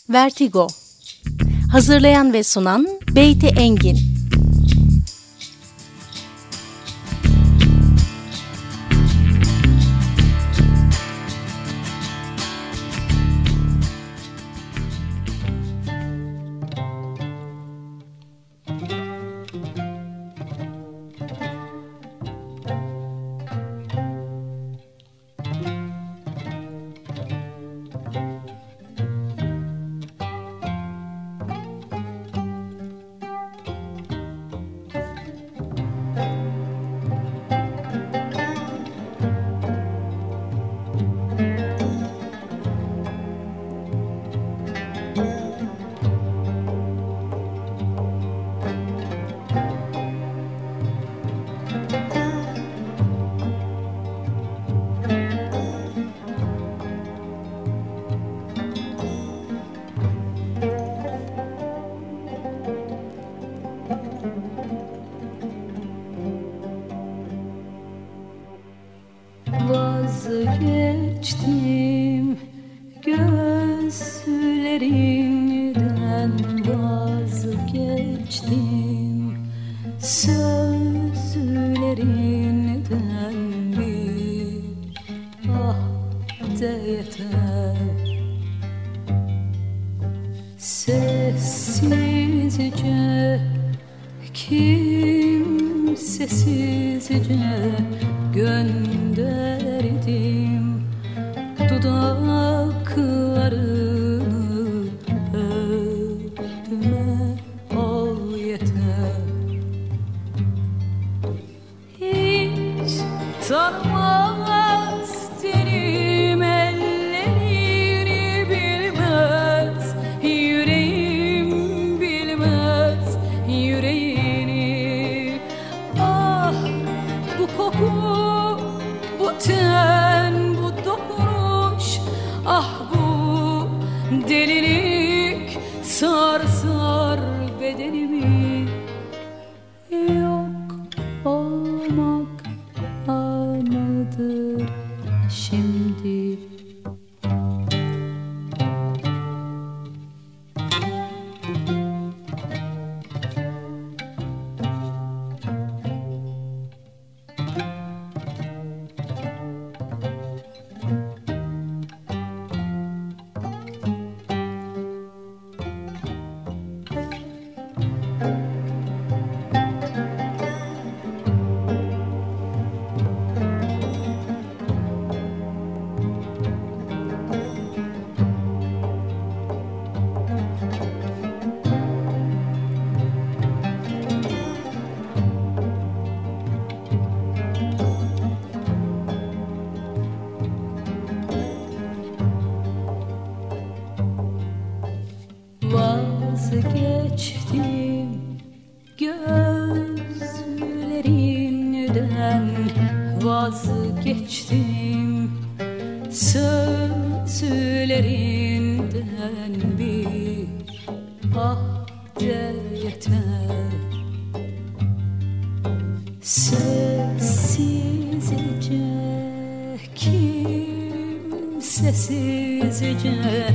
Vertigo. Hazırlayan ve sunan Beyti Engin. Vazgeçtim gözlerinden, vazgeçtim sözlerinden, bir ah de yeter. Sessizce, kimsesizce gönderdim dudaklarını, öpme al yeter. Hiç tanımaz tenim ellerini, bilmez yüreğim, bilmez yüreğini. Ah bu koku, bu ten, bu dokunuş, ah bu delilik sar sar bedenimi. Yok olmak anıdır şimdi. Vazgeçtim gözlerinden, vazgeçtim sözlerinden, bir ah de yeter. Sessizce, kimsesizce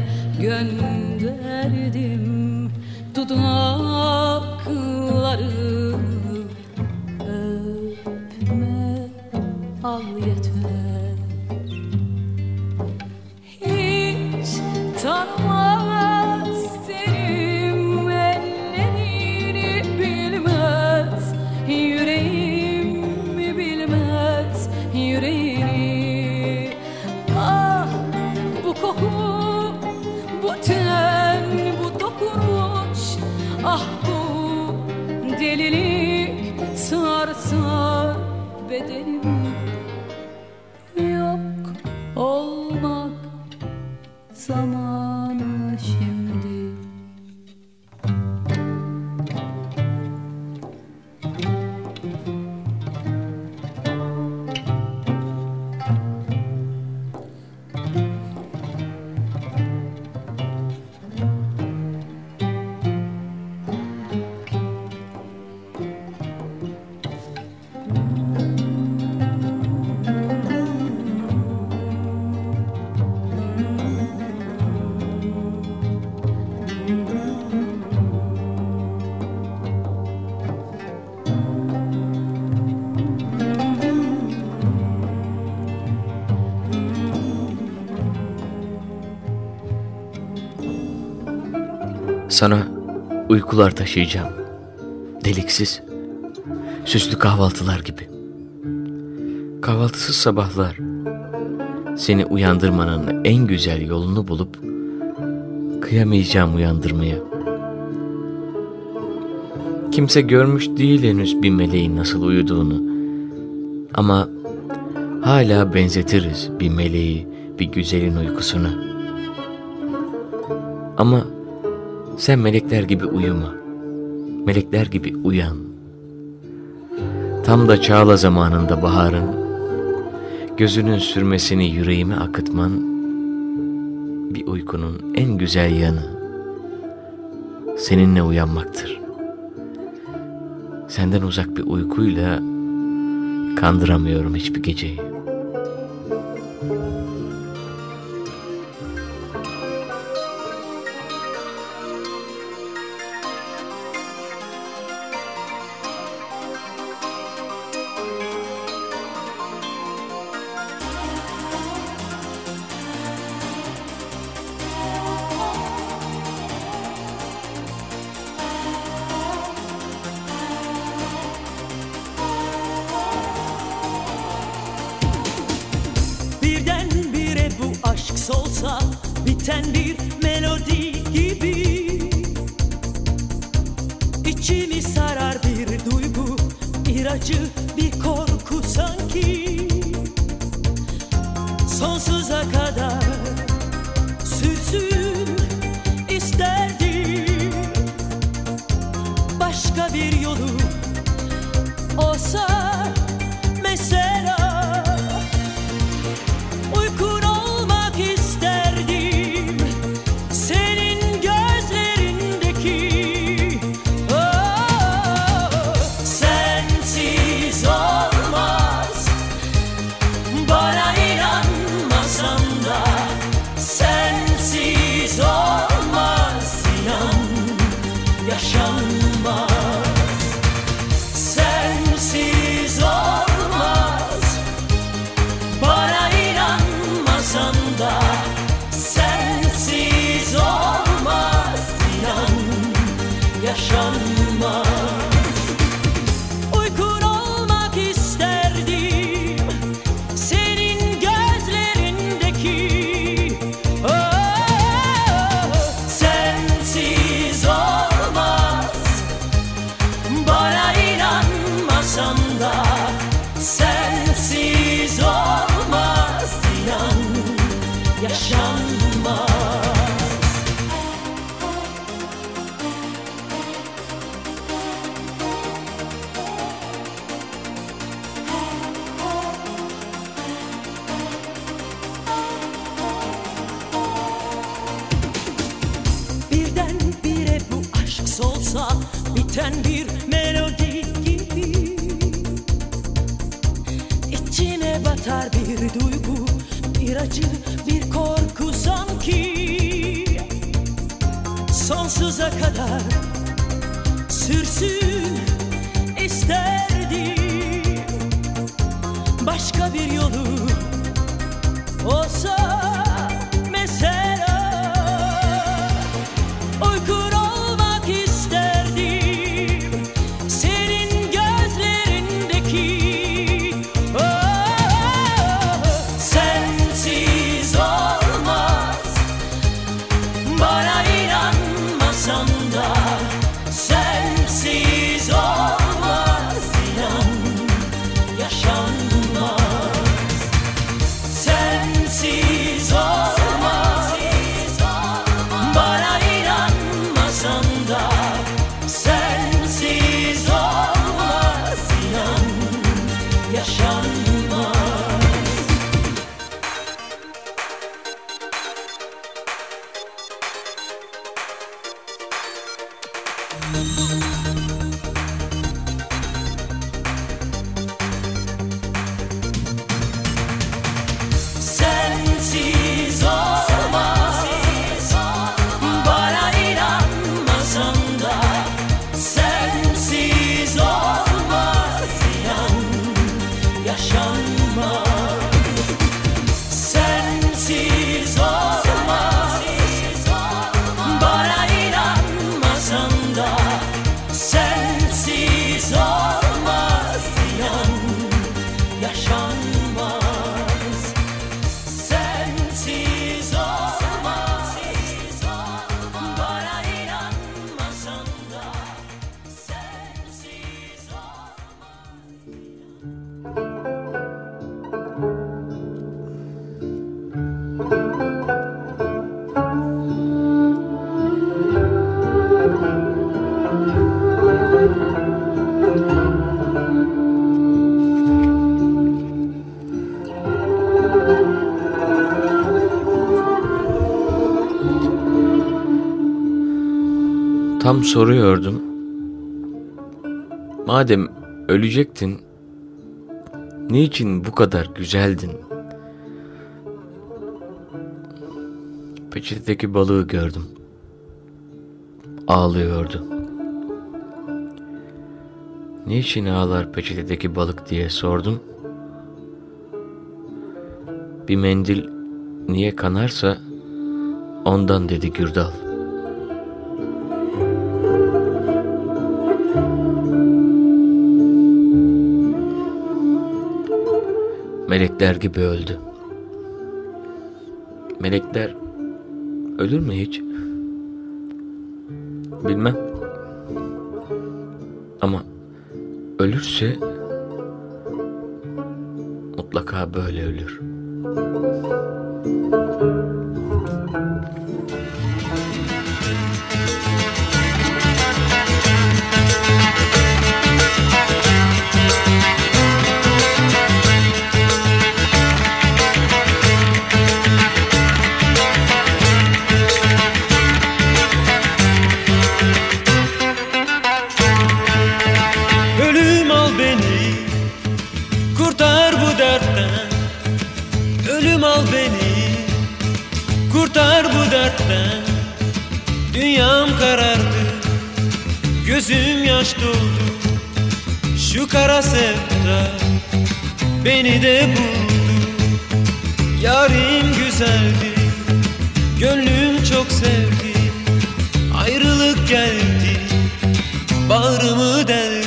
gönderdim dudaklarını, öpme al yeter. Hiç tanımaz tenim ellerini, bilmez yüreğim, bilmez yüreğini. Ah bu koku, bu ten, bu dokunuş, ah bu delilik sar sar bedenimi. Yok olmak zamanı şimdi. Sana uykular taşıyacağım. Deliksiz, süslü kahvaltılar gibi. Kahvaltısız sabahlar, seni uyandırmanın en güzel yolunu bulup kıyamayacağım uyandırmaya. Kimse görmüş değil henüz bir meleğin nasıl uyuduğunu. Ama hala benzetiriz bir meleği bir güzelin uykusuna. Ama sen melekler gibi uyuma, melekler gibi uyan. Tam da çağla zamanında baharın, gözünün sürmesini yüreğime akıtman, bir uykunun en güzel yanı, seninle uyanmaktır. Senden uzak bir uykuyla kandıramıyorum hiçbir geceyi. Birdenbire bu aşk solsa biten bir melodi gibi, İçimi sarar bir duygu, bir acı, bir korku sanki. Sonsuza kadar sürsün isterdim. Başka bir yolu olsa mesela, uykun olmak isterdim senin gözlerindeki. Oh, sensiz olmaz, bana inanmasan da sensiz olmaz, inan yaşanmaz. Sensiz olmaz, bana inanmasan da sensiz olmaz, inan yaşanmaz. Uykun olmak isterdim senin gözlerindeki. Oh, sensiz olmaz, bana inanmasan da sensiz olmaz, inan yaşanmaz. Birdenbire bu aşk solsa biten bir melodi gibi, İçine batar bir duygu, bir acı, bir korku sanki. Sonsuza kadar sürsün isterdim. Başka bir yolu olsa mesela, uykun olmak isterdim senin gözlerindeki. Oh, sensiz olmaz, bana inanmasan da sensiz olmaz, inan yaşanmaz. Sensiz Tam soruyordum. Madem ölecektin, niçin bu kadar güzeldin? Peçetedeki balığı gördüm. Ağlıyordu. Niçin ağlar peçetedeki balık diye sordum. Bir mendil niye kanarsa ondan dedi Gürdal. Melekler gibi öldü. Melekler ölür mü hiç? Bilmem. Ama ölürse mutlaka böyle ölür. Ölüm al beni, kurtar bu dertten. Ölüm al beni, kurtar bu dertten. Dünyam karardı, gözüm yaş doldu. Şu kara sevda beni de buldu. Yarim güzeldi, gönlüm çok sevdi. Ayrılık geldi, bağrımı deldi.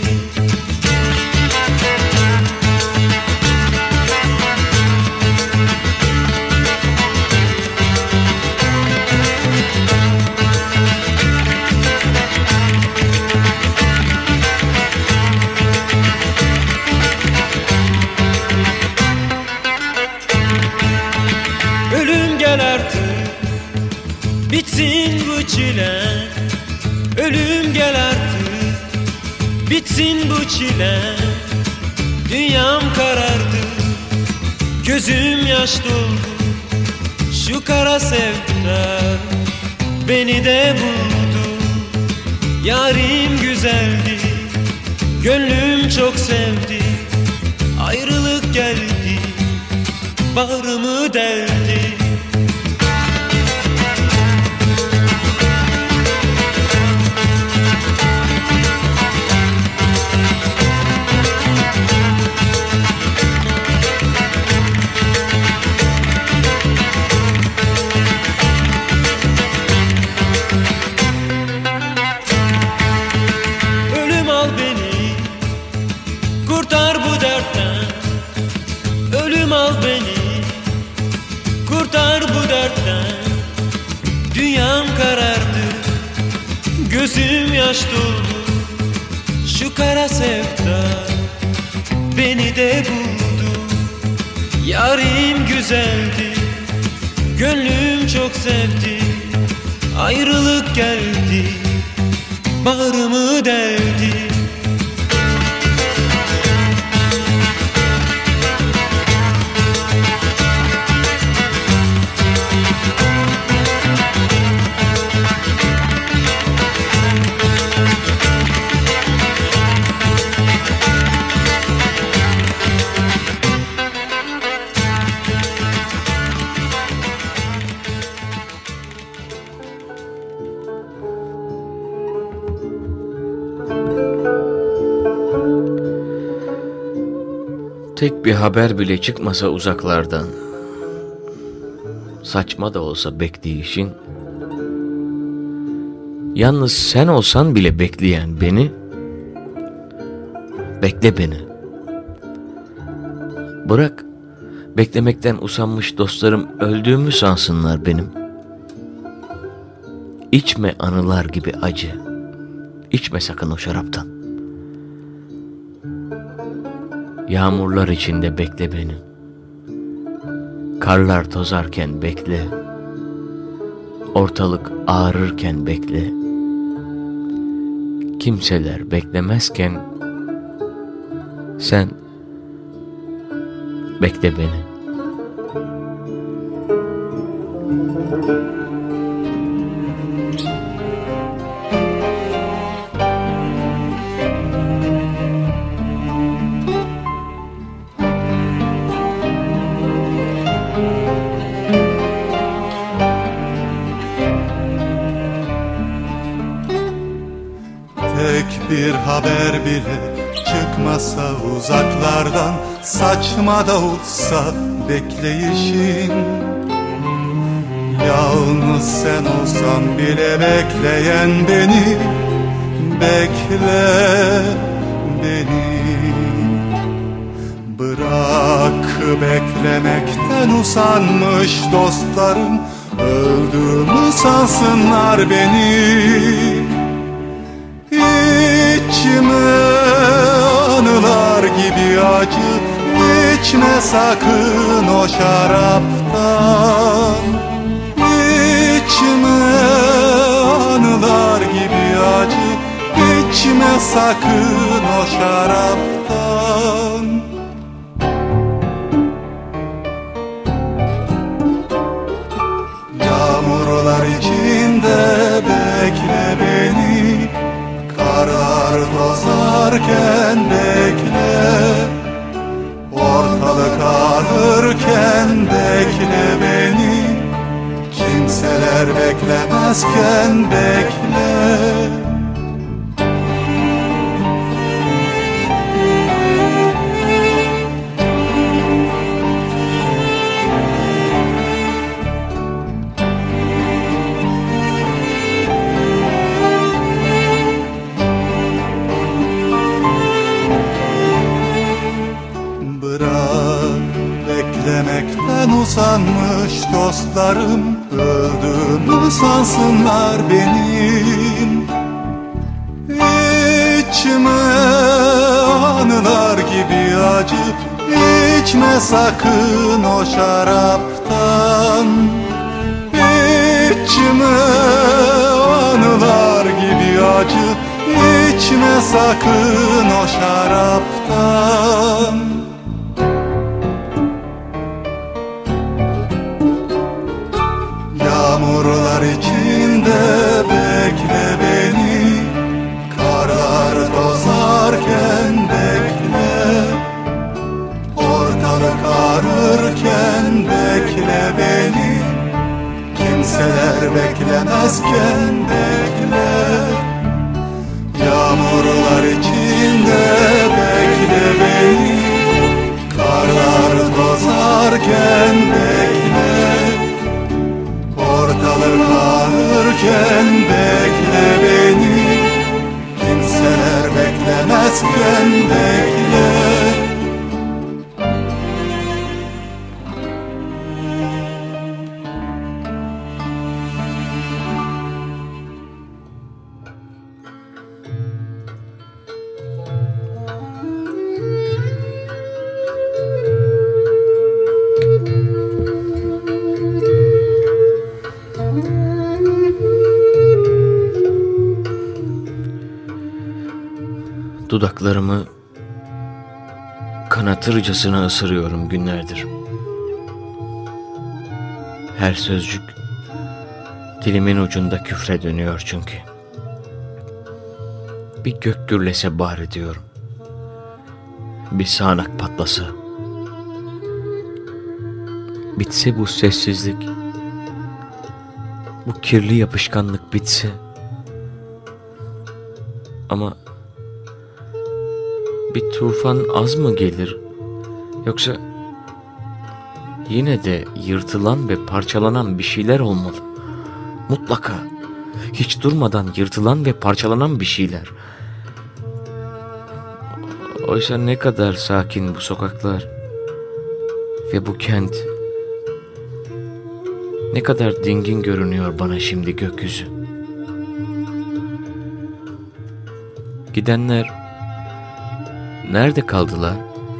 Ölüm gel artık, bitsin bu çile. Ölüm gel artık, bitsin bu çile. Dünyam karardı, gözüm yaş doldu. Şu kara sevda beni de buldu. Yarim güzeldi, gönlüm çok sevdi. Ayrılık geldi, bağrımı deldi. Ölüm al beni, kurtar bu dertten. Ölüm al beni, kurtar bu dertten. Dünyam karardı, gözüm yaş doldu. Şu kara sevda beni de buldu. Yarim güzeldi, gönlüm çok sevdi. Ayrılık geldi, bağrımı deldi. Tek bir haber bile çıkmasa uzaklardan, saçma da olsa bekleyişin, yalnız sen olsan bile bekleyen beni, bekle beni. Bırak beklemekten usanmış dostlarım öldüğümü sansınlar benim. İçme anılar gibi acı, içme sakın o şaraptan. Yağmurlar içinde bekle beni. Karlar tozarken bekle. Ortalık ağrırken bekle. Kimseler beklemezken sen bekle beni. bir haber bile çıkmasa uzaklardan, saçma da olsa bekleyişin. Yalnız sen olsan bile bekleyen beni, bekle beni. Bırak beklemekten usanmış dostlarım, öldüğümü sansınlar beni. İçime anılar gibi acı, içme sakın o şaraptan. İçime anılar gibi acı, içme sakın o şaraptan. Yağmurlar içinde bekle beni, karlar tozarken bekle, ortalık ağrırken bekle beni, kimseler beklemezken bekle. Beklemekten usanmış dostlarım, öldüğümü sansınlar benim. İçime anılar gibi acı, içme sakın o şaraptan. İçime anılar gibi acı, içme sakın o şaraptan. Yağmurlar içinde bekle beni, karlar tozarken bekle, ortalık ağrırken bekle beni, kimseler beklemezken bekle. Yağmurlar içinde bekle beni, karlar tozarken bekle, ortalık ağrırken bekle beni, kimseler beklemezken bekle. Dudaklarımı kanatırcasına ısırıyorum günlerdir. Her sözcük dilimin ucunda küfre dönüyor çünkü. Bir gök gürlese bari diyorum. Bir sağanak patlasa. Bitse bu sessizlik. Bu kirli yapışkanlık bitse. Ama bir tufan az mı gelir? Yoksa yine de yırtılan ve parçalanan bir şeyler olmalı. Mutlaka. Hiç durmadan yırtılan ve parçalanan bir şeyler. Oysa ne kadar sakin bu sokaklar ve bu kent. Ne kadar dingin görünüyor bana şimdi gökyüzü. Gidenler nerede kaldılar?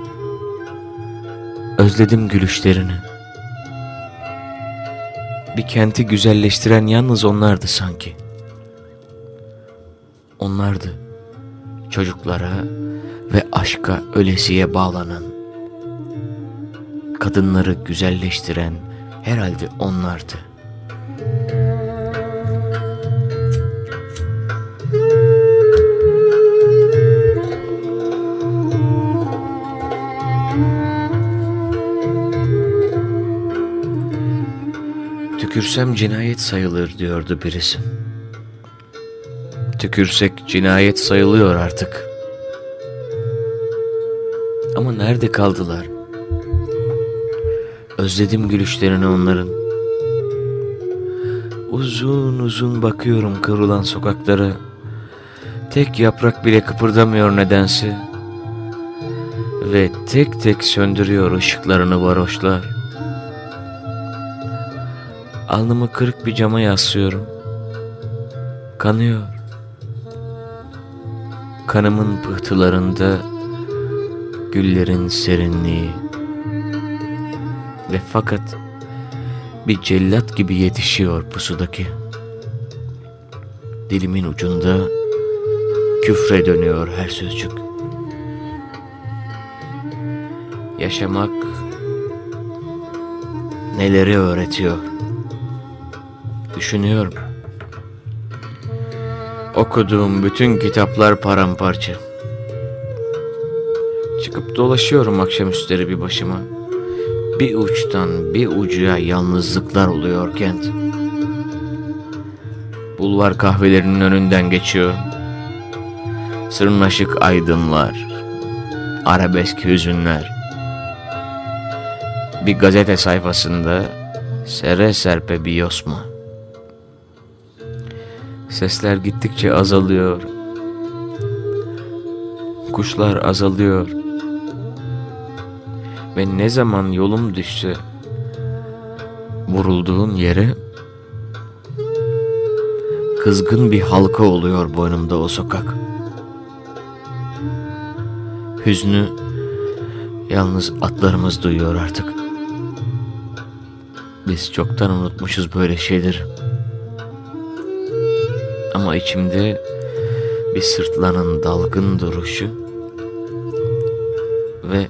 Özledim gülüşlerini. Bir kenti güzelleştiren yalnız onlardı sanki. Onlardı çocuklara ve aşka ölesiye bağlanan. Kadınları güzelleştiren herhalde onlardı. Tükürsem cinayet sayılır diyordu birisi. tükürsek cinayet sayılıyor artık. Ama nerede kaldılar? Özledim gülüşlerini onların. Uzun uzun bakıyorum kırılan sokaklara. Tek yaprak bile kıpırdamıyor nedense. Ve tek tek söndürüyor ışıklarını varoşlar. Alnımı kırık bir cama yaslıyorum. Kanıyor. Kanımın pıhtılarında güllerin serinliği. Ve fakat bir cellat gibi yetişiyor pusudaki. Dilimin ucunda küfre dönüyor her sözcük. Yaşamak neleri öğretiyor? Düşünüyorum. Okuduğum bütün kitaplar paramparça. Çıkıp dolaşıyorum akşamüstleri bir başıma. Bir uçtan bir ucuya yalnızlıklar oluyor kent. Bulvar kahvelerinin önünden geçiyorum. Sırnaşık aydınlar, arabesk hüzünler. Bir gazete sayfasında sere serpe bir yosma. Sesler gittikçe azalıyor. Kuşlar azalıyor. Ve ne zaman yolum düşse vurulduğun yere kızgın bir halka oluyor boynumda o sokak. Hüznü yalnız atlarımız duyuyor artık. Biz çoktan unutmuşuz böyle şeyleri. Ama içimde bir sırtlanın dalgın duruşu ve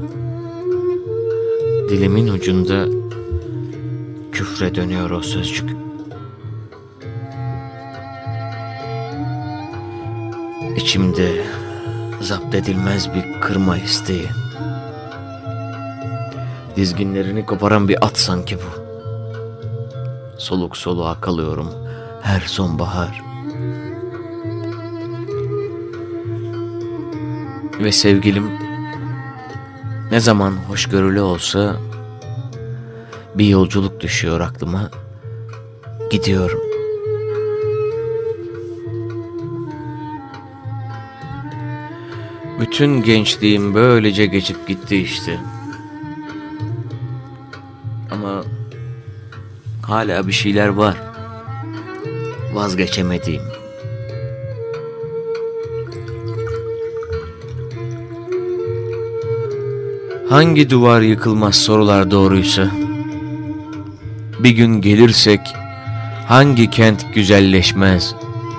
dilimin ucunda küfre dönüyor o sözcük. İçimde zapt edilmez bir kırma isteği. Dizginlerini koparan bir at sanki bu. Soluk soluğa kalıyorum her sonbahar. Ve sevgilim ne zaman hoşgörülü olsa bir yolculuk düşüyor aklıma. Gidiyorum. Bütün gençliğim böylece geçip gitti işte. Ama hala bir şeyler var. Vazgeçemediğim. Hangi duvar yıkılmaz sorular doğruysa? Bir gün gelirsek hangi kent güzelleşmez?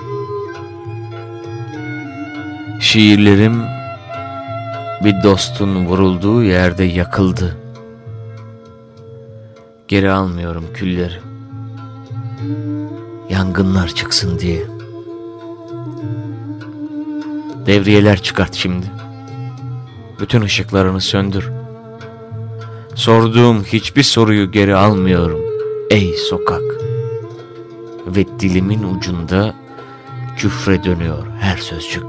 Şiirlerim bir dostun vurulduğu yerde yakıldı. Geri almıyorum külleri. Yangınlar çıksın diye. Devriyeler çıkart şimdi. Bütün ışıklarını söndür. Sorduğum hiçbir soruyu geri almıyorum ey sokak. Ve dilimin ucunda küfre dönüyor her sözcük.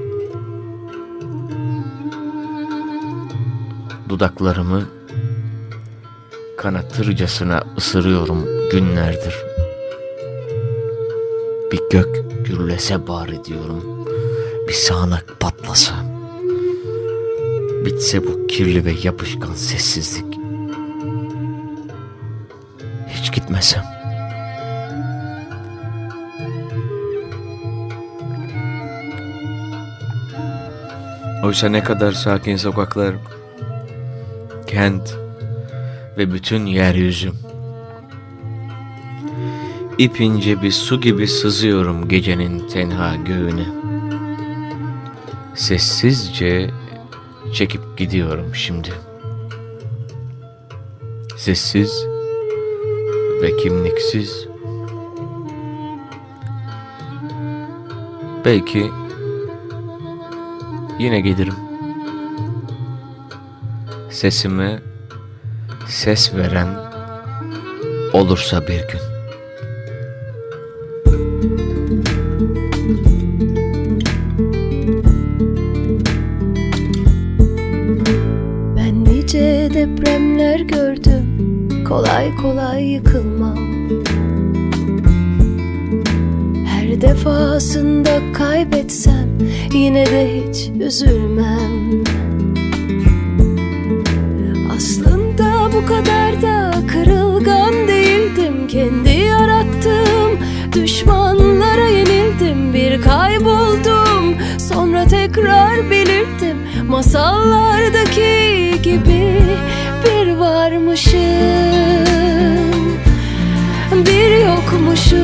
Dudaklarımı kanatırcasına ısırıyorum günlerdir. Bir gök gürlese bari diyorum. Bir sağanak patlasa. Bitse bu kirli ve yapışkan sessizlik. Hiç gitmesem. Oysa ne kadar sakin sokaklar, kent ve bütün yeryüzü. İpince bir su gibi sızıyorum gecenin tenha göğüne. Sessizce çekip gidiyorum şimdi. Sessiz ve kimliksiz. Belki yine gelirim. Sesime ses veren olursa bir gün. kolay kolay yıkılmam. Her defasında kaybetsem yine de hiç üzülmem. Aslında bu kadar da kırılgan değildim. Kendi yarattığım düşmanlara yenildim. Bir kayboldum, sonra tekrar belirdim. Masallardaki gibi bir varmışım, bir yokmuşum,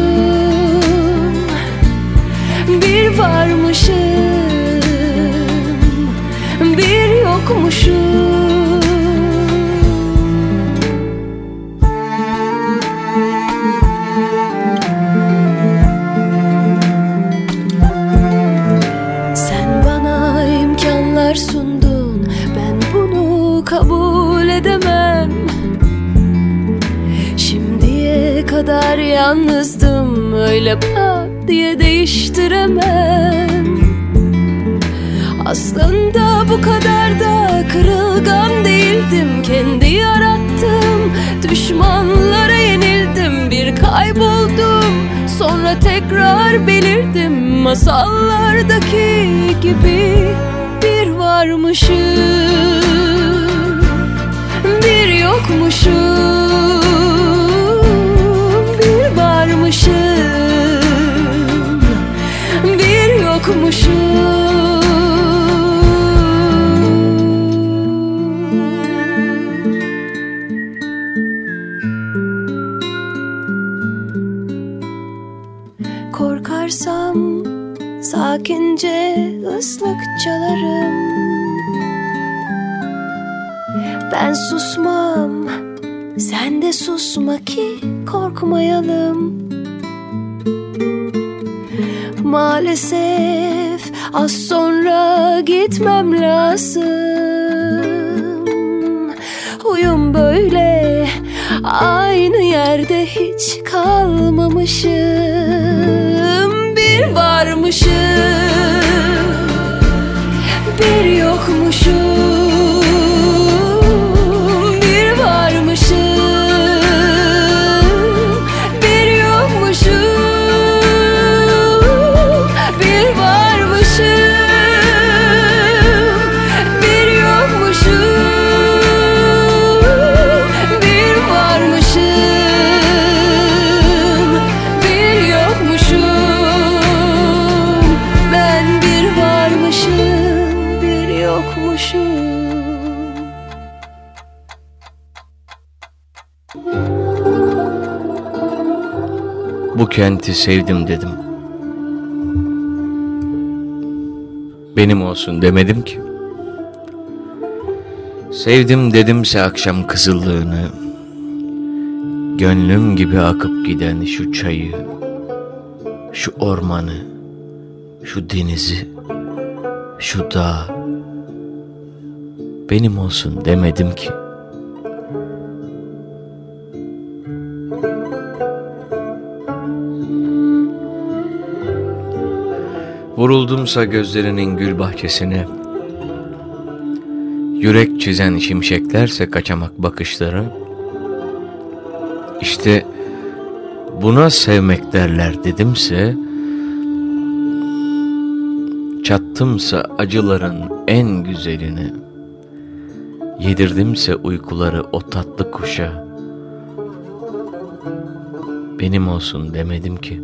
bir varmışım, bir yokmuşum. Sundun, ben bunu kabul edemem. Şimdiye kadar yalnızdım, öyle pat diye değiştiremem. Aslında bu kadar da kırılgan değildim. Kendi yarattığım düşmanlara yenildim. Bir kayboldum, sonra tekrar belirdim. Masallardaki gibi bir varmışım, bir yokmuşum, bir varmışım, bir yokmuşum. Korkarsam sakince ıslık çalarım. Ben susmam, sen de susma ki korkmayalım. Maalesef az sonra gitmem lazım. Huyum böyle, aynı yerde hiç kalmamışım. Bir varmışım, bir yokmuşum, bir varmışım, bir yokmuşum, bir varmışım, bir yokmuşum, bir varmışım, bir yokmuşum. Ben bir varmışım, bir yokmuşum. Bu kenti sevdim dedim. Benim olsun demedim ki. Sevdim dedimse akşam kızıllığını, gönlüm gibi akıp giden şu çayı, şu ormanı, şu denizi, şu dağı. Benim olsun demedim ki. Vuruldumsa gözlerinin gül bahçesine, yürek çizen şimşeklerse kaçamak bakışları, İşte buna sevmek derler dedimse, çattımsa acıların en güzelini, yedirdimse uykuları o tatlı kuşa, benim olsun demedim ki.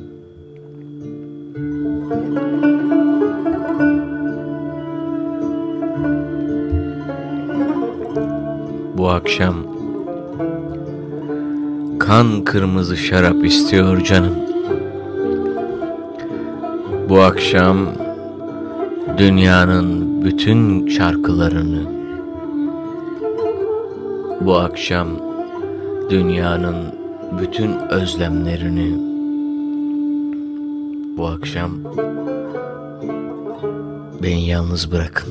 Bu akşam kan kırmızı şarap istiyor canım. Bu akşam dünyanın bütün şarkılarını, bu akşam dünyanın bütün özlemlerini, bu akşam beni yalnız bırakın.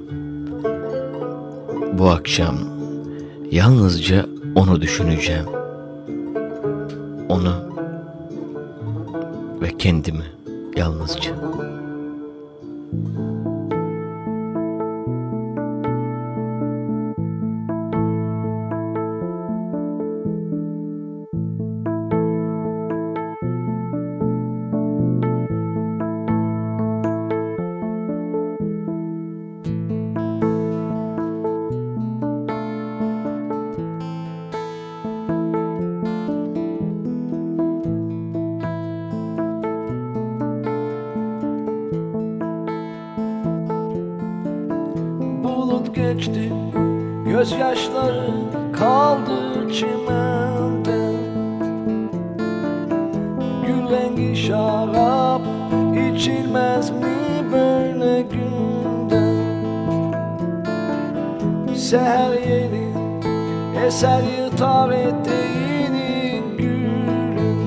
Bu akşam yalnızca onu düşüneceğim. Onu ve kendimi yalnızca. geçti, gözyaşları kaldı çimende. Gül rengi şarap içilmez mi böyle günde? Seher yeni eser yırtar eteğini gülün.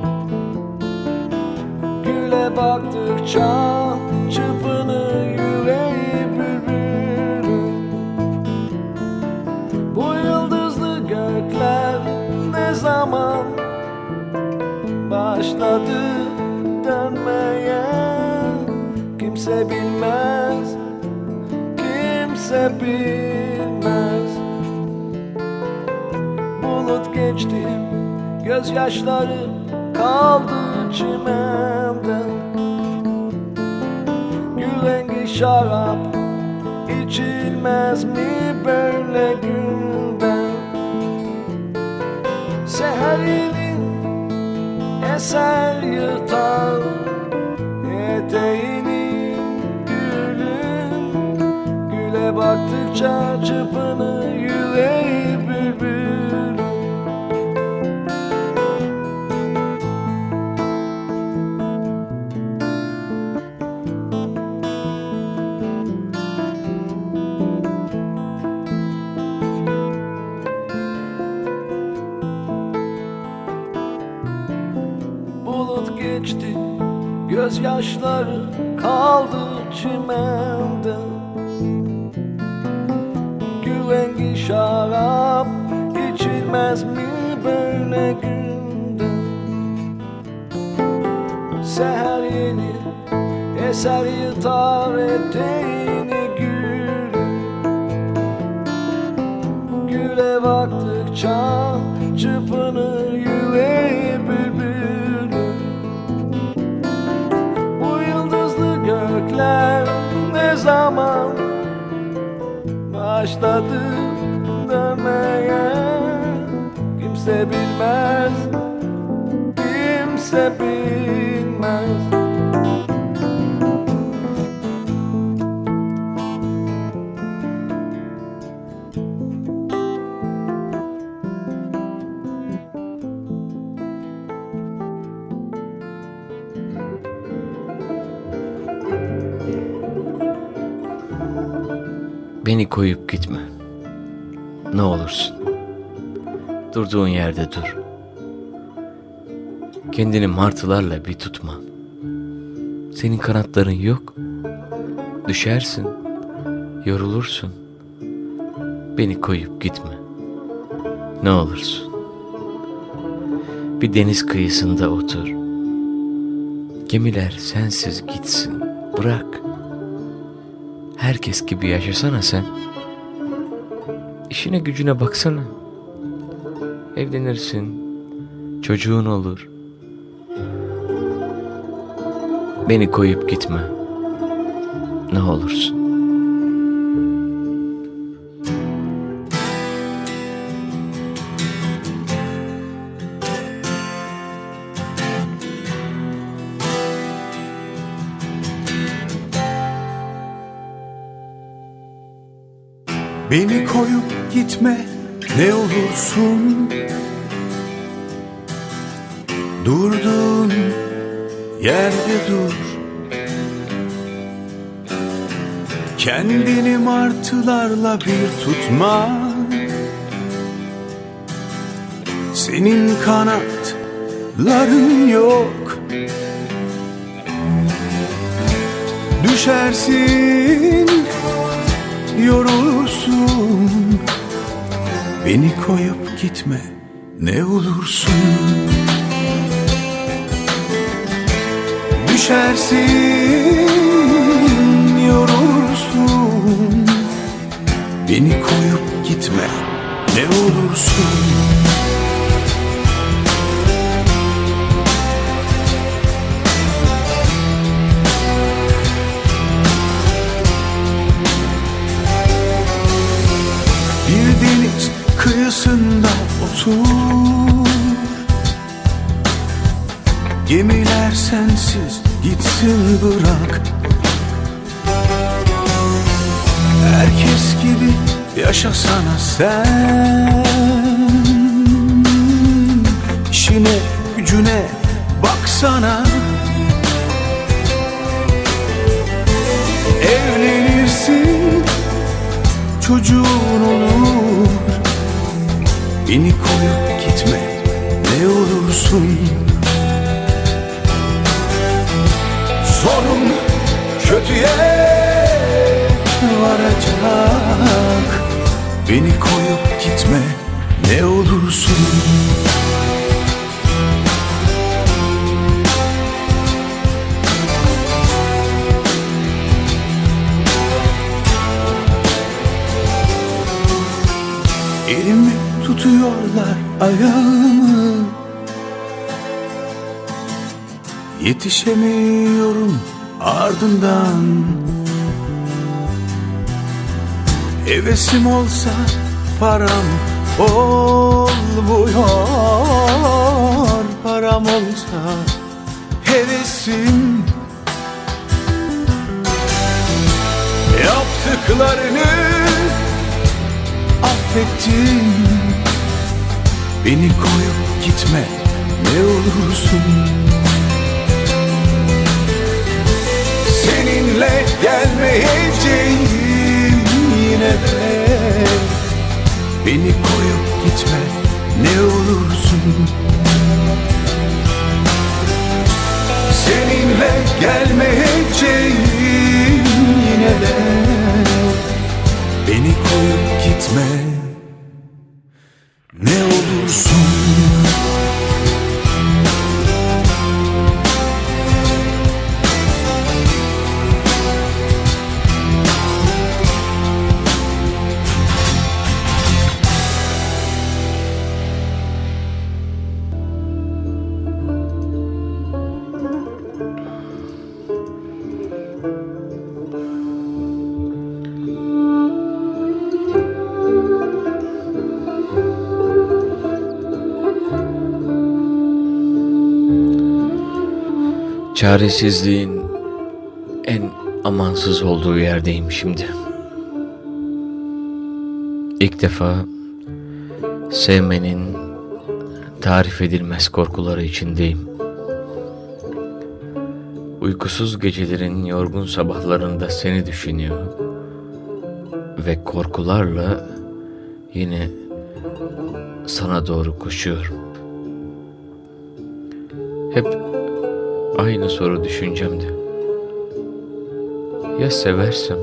Güle baktıkça çırpınır yüreği bülbülün. Bu yıldızlı gökler ne zaman başladı dönmeye? Kimse bilmez, kimse bilmez. Bulut geçti, gözyaşları kaldı çimende. Gül rengi şarap içilmez mi böyle günde? Seher yeni eser yırtar eteğini gülün. Güle baktıkça çırpınır yüreği bülbül. Bulut geçti, gözyaşları kaldı çimende. Gül rengi şarap içilmez mi böyle günde? Seher yeni eser yırtar eteğini gülün. Güle baktıkça çırpınır yüreği bülbülün. Bu yıldızlı gökler ne zaman başladı dönmeye? Kimse bilmez, kimse bilmez. Beni koyup gitme. Ne olursun. Durduğun yerde dur. Kendini martılarla bir tutma. Senin kanatların yok. Düşersin, yorulursun. Beni koyup gitme. Ne olursun. Bir deniz kıyısında otur. Gemiler sensiz gitsin. Bırak. Herkes gibi yaşasana sen. İşine gücüne baksana. Evlenirsin. Çocuğun olur. Beni koyup gitme. Ne olursun. Beni koyup gitme ne olursun. Durduğun yerde dur. Kendini martılarla bir tutma. Senin kanatların yok. Düşersin, yorulursun. Beni koyup gitme ne olursun. Düşersin, yorulursun. Beni koyup gitme ne olursun. Bir deniz kıyısında otur. Gemiler sensiz gitsin bırak. Herkes gibi yaşasana sen, İşine gücüne baksana. Evlenirsin, çocuğun olur. Beni koyup gitme ne olursun. Sonun kötüye varacak. Beni koyup gitme ne olursun. Elimi tutuyorlar ayağımı, yetişemiyorum ardından. Hevesim olsa param olmuyor, param olsa hevesim. Yaptıklarını affettim. Beni koyup gitme ne olursun. Seninle gelmeyeceğim yine de. Beni koyup gitme ne olursun. Seninle gelmeyeceğim yine de. Beni koyup gitme ne olursun. Çaresizliğin en amansız olduğu yerdeyim şimdi. İlk defa sevmenin tarif edilmez korkuları içindeyim. Uykusuz gecelerin yorgun sabahlarında seni düşünüyor ve korkularla yine sana doğru koşuyorum. Hep aynı soru düşüncemdi. Ya seversem?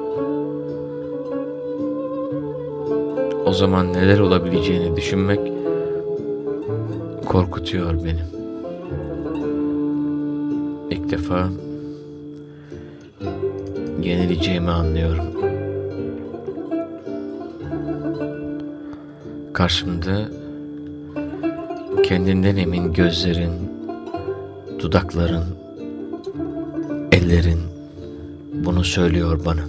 O zaman neler olabileceğini düşünmek korkutuyor beni. İlk defa yenileceğimi anlıyorum. Karşımda kendinden emin gözlerin, dudakların, ellerin bunu söylüyor bana.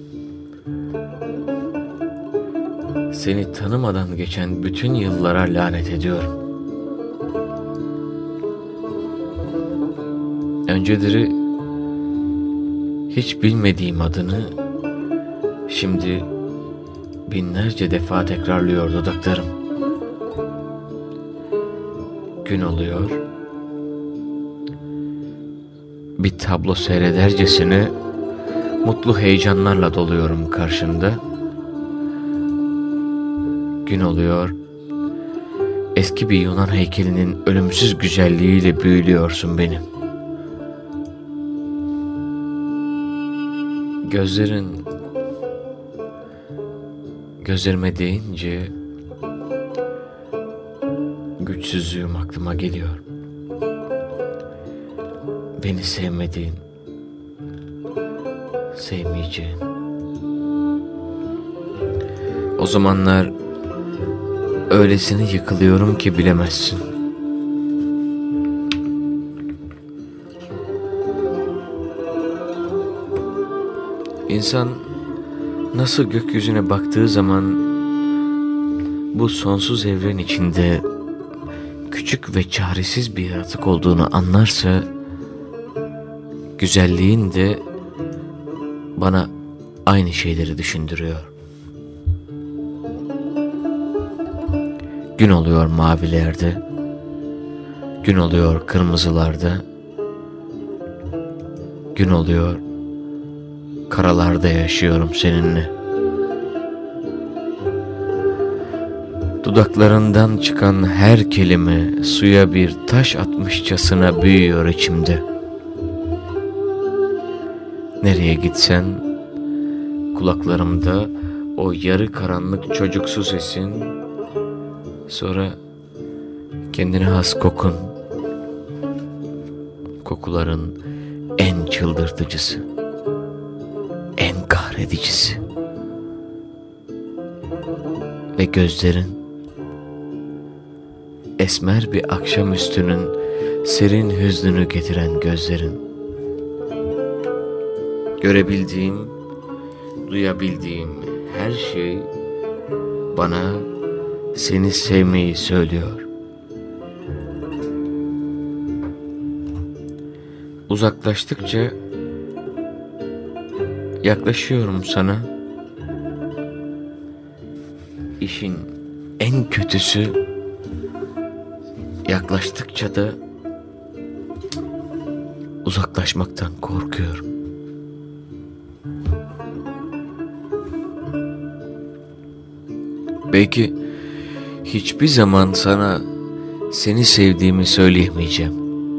Seni tanımadan geçen bütün yıllara lanet ediyorum. Önceleri hiç bilmediğim adını şimdi binlerce defa tekrarlıyor dudaklarım. Gün oluyor, bir tablo seyredercesine mutlu heyecanlarla doluyorum karşında. Gün oluyor, eski bir Yunan heykelinin ölümsüz güzelliğiyle büyülüyorsun beni. Gözlerin gözlerime değince güçsüzlüğüm aklıma geliyor. Beni sevmediğin, sevmeyeceğin. O zamanlar öylesine yıkılıyorum ki bilemezsin. İnsan nasıl gökyüzüne baktığı zaman bu sonsuz evren içinde küçük ve çaresiz bir yaratık olduğunu anlarsa, güzelliğin de bana aynı şeyleri düşündürüyor. Gün oluyor mavilerde, gün oluyor kırmızılarda, gün oluyor karalarda yaşıyorum seninle. Dudaklarından çıkan her kelime suya bir taş atmışçasına büyüyor içimde. Nereye gitsen kulaklarımda o yarı karanlık çocuksu sesin, sonra kendine has kokun, kokuların en çıldırtıcısı, en kahredicisi ve gözlerin, esmer bir akşamüstünün serin hüznünü getiren gözlerin. Görebildiğim, duyabildiğim her şey bana seni sevmeyi söylüyor. Uzaklaştıkça yaklaşıyorum sana. İşin en kötüsü, yaklaştıkça da uzaklaşmaktan korkuyorum. Belki hiçbir zaman sana seni sevdiğimi söyleyemeyeceğim.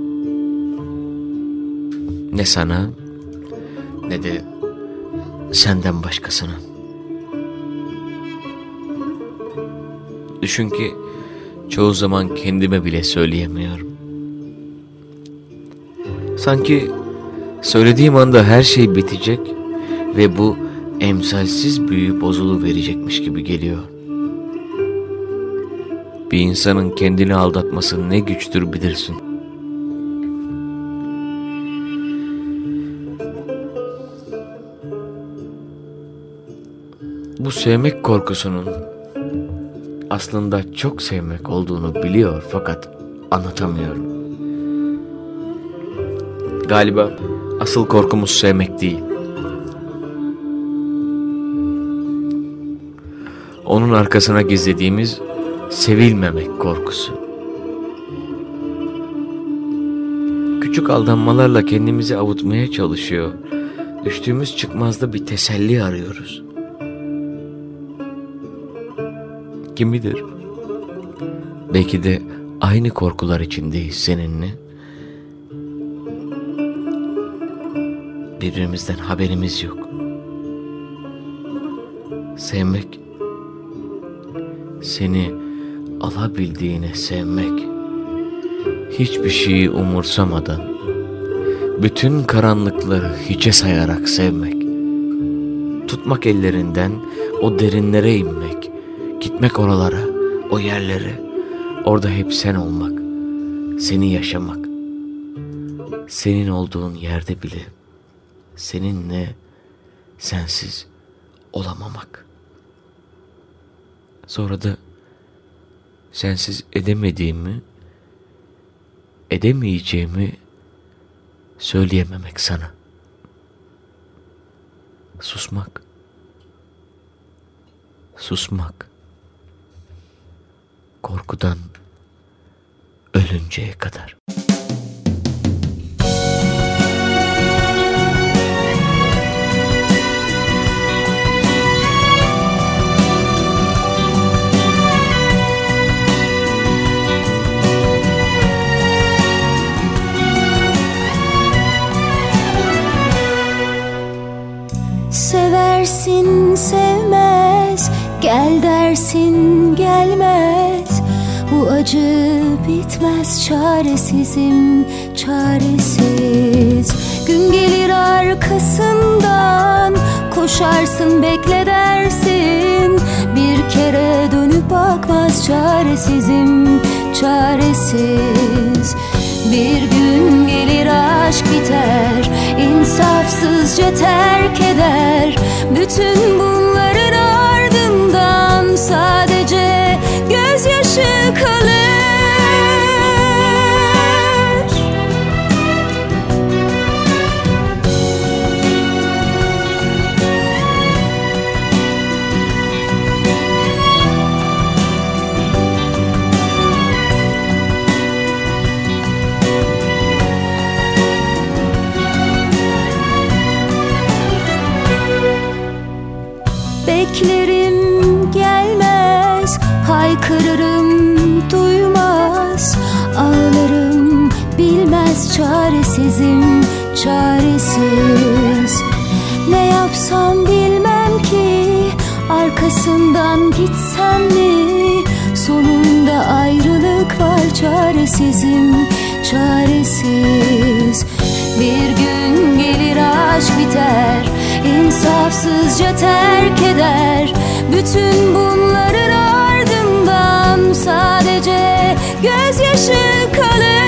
Ne sana ne de senden başkasına. Düşün ki çoğu zaman kendime bile söyleyemiyorum. Sanki söylediğim anda her şey bitecek ve bu emsalsiz büyü bozuluverecekmiş gibi geliyor. Bir insanın kendini aldatması ne güçtür bilirsin. Bu sevmek korkusunun aslında çok sevmek olduğunu biliyor fakat anlatamıyorum. Galiba asıl korkumuz sevmek değil. Onun arkasına gizlediğimiz sevilmemek korkusu. Küçük aldanmalarla kendimizi avutmaya çalışıyor. Düştüğümüz çıkmazda bir teselli arıyoruz. Kim bilir? Belki de aynı korkular içindeyiz seninle. Birbirimizden haberimiz yok. Sevmek, seni alabildiğine sevmek, hiçbir şeyi umursamadan, bütün karanlıkları hiçe sayarak sevmek, tutmak ellerinden o derinlere inmek, gitmek oralara, o yerlere, orada hep sen olmak, seni yaşamak, senin olduğun yerde bile seninle sensiz olamamak. Sonra da sensiz edemeyeceğimi söyleyememek sana. Susmak. Korkudan ölünceye kadar. Seversin sevmez, gel dersin gelmez. Bu acı bitmez, çaresizim çaresiz. Gün gelir arkasından, koşarsın bekle dersin. Bir kere dönüp bakmaz, çaresizim çaresiz. Bir gün gelir aşk biter, insafsızca terk eder. Bütün bunların ardından sadece gözyaşı kalır. Kırarım duymaz, ağlarım bilmez, çaresizim çaresiz. Ne yapsam bilmem ki, arkasından gitsem mi? Sonunda ayrılık var, çaresizim çaresiz. Bir gün gelir aşk biter, insafsızca terk eder. Bütün bunların ardından sadece gözyaşı kalır.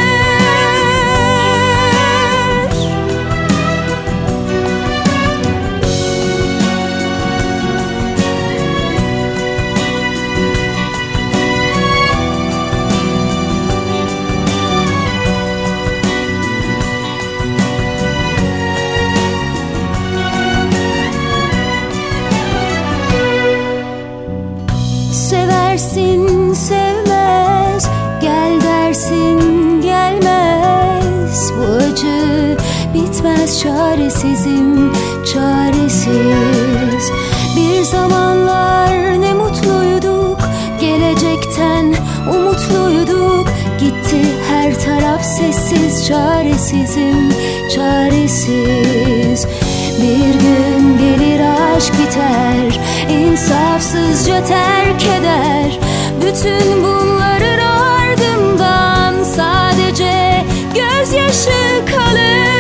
Seversin sevmez, gel dersin gelmez. Bu acı bitmez, çaresizim çaresiz. Bir zamanlar ne mutluyduk, gelecekten umutluyduk. Gitti her taraf sessiz, çaresizim çaresiz. Bir gün gelir aşk biter, insafsızca terk eder. Bütün bunların ardından sadece gözyaşı kalır.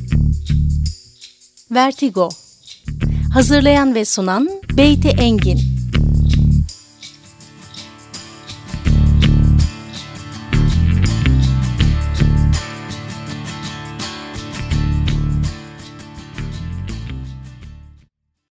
Vertigo. Hazırlayan ve sunan Beyti Engin.